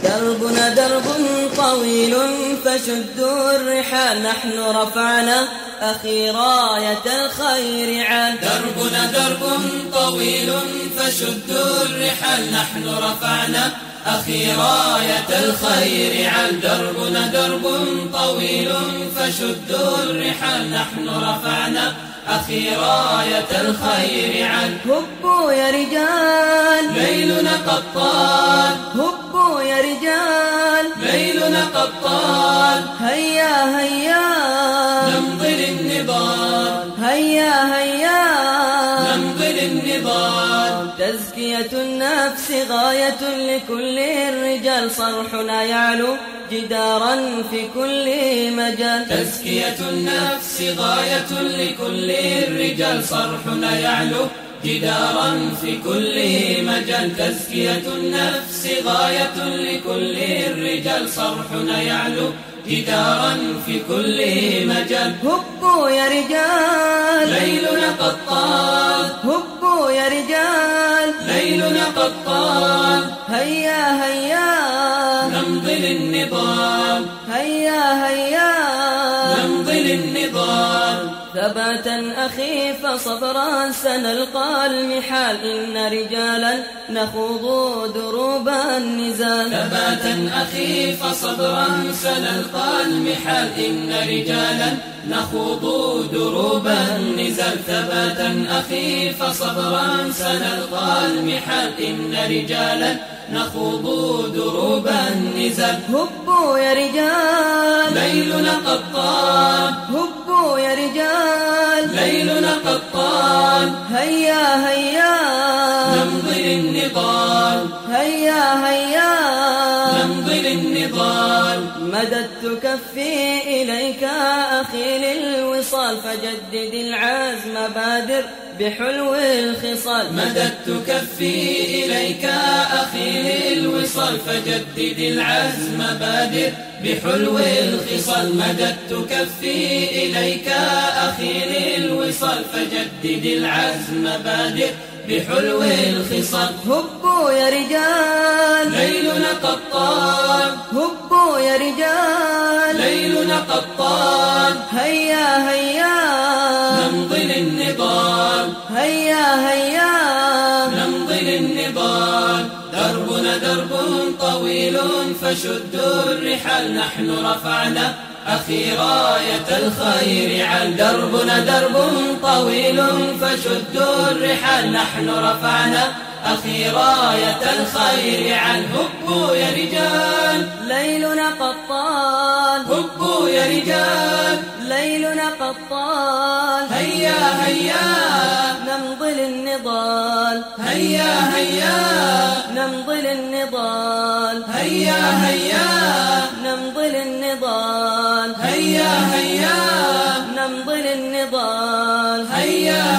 دربنا درب طويل فشدوا الرحال، نحن رفعنا أخي راية الخير عال. دربنا درب طويل فشدوا الرحال، نحن رفعنا أخي راية الخير عال. دربنا درب طويل فشدوا الرحال، نحن رفعنا أخي راية الخير عال. هبوا يا رجال ليلنا قد طال، هبوا يا رجال ليلنا قد طال. هيا هيا نمضي للنضال، هيا هيا نمضي للنضال. تزكية النفس غاية لكل الرجال، صرحنا يعلو جدارا في كل مجال. تزكية النفس غاية لكل الرجال، صرحنا يعلو جدارا في كل مجال. تزكية النفس غاية لكل الرجال، صرحنا يعلو جدارا في كل مجال. هبوا يا رجال ليلنا قد طال، هبوا يا رجال ليلنا قد طال. هيا هيا نمضي للنضال، هيا هيا نمضي للنضال. ثباتا أخي فصبرا سنلقى المحال، إن رجالا نخوض دروب النزال. ثباتا أخي فصبرا سنلقى المحال، إن رجالا نخوض دروب النزال. ثباتا أخي فصبرا سنلقى المحال، إن رجالا نخوض دروب النزال. هبوا يا رجال ليلنا قد طال، هبوا يا رجال ليلنا قد طال. هيا هيا نمضي للنضال، هيا هيا نمضي للنضال. مددت كفي إليك أخي للوصال، فجدد العزم بادر بحلو الخصال. مددت كفي إليك أخي للوصال، فجدد العزم بادر بحلو الخصال. مددت كفي إليك أخي للوصال، فجدد العزم بادر بحلو الخصال. هبوا يا رجال ليلنا قد طال، هبوا يا رجال ليلنا قد طال. هيا هيا نمضي للنضال، هيا هيا نمضي للنضال. دربنا درب طويل فشدوا الرحال، نحن رفعنا أخي راية الخير عال. دربنا درب طويل فشدوا الرحال، نحن رفعنا أخي راية الخير عال. هبوا يا رجال ليلنا قد طال، هبوا يا رجال ليلنا قد طال. هيا هيا نمضي للنضال، هيا هيا نمضي للنضال، هيا هيا نمضي للنضال، هيا هيا نمضي للنضال. هيا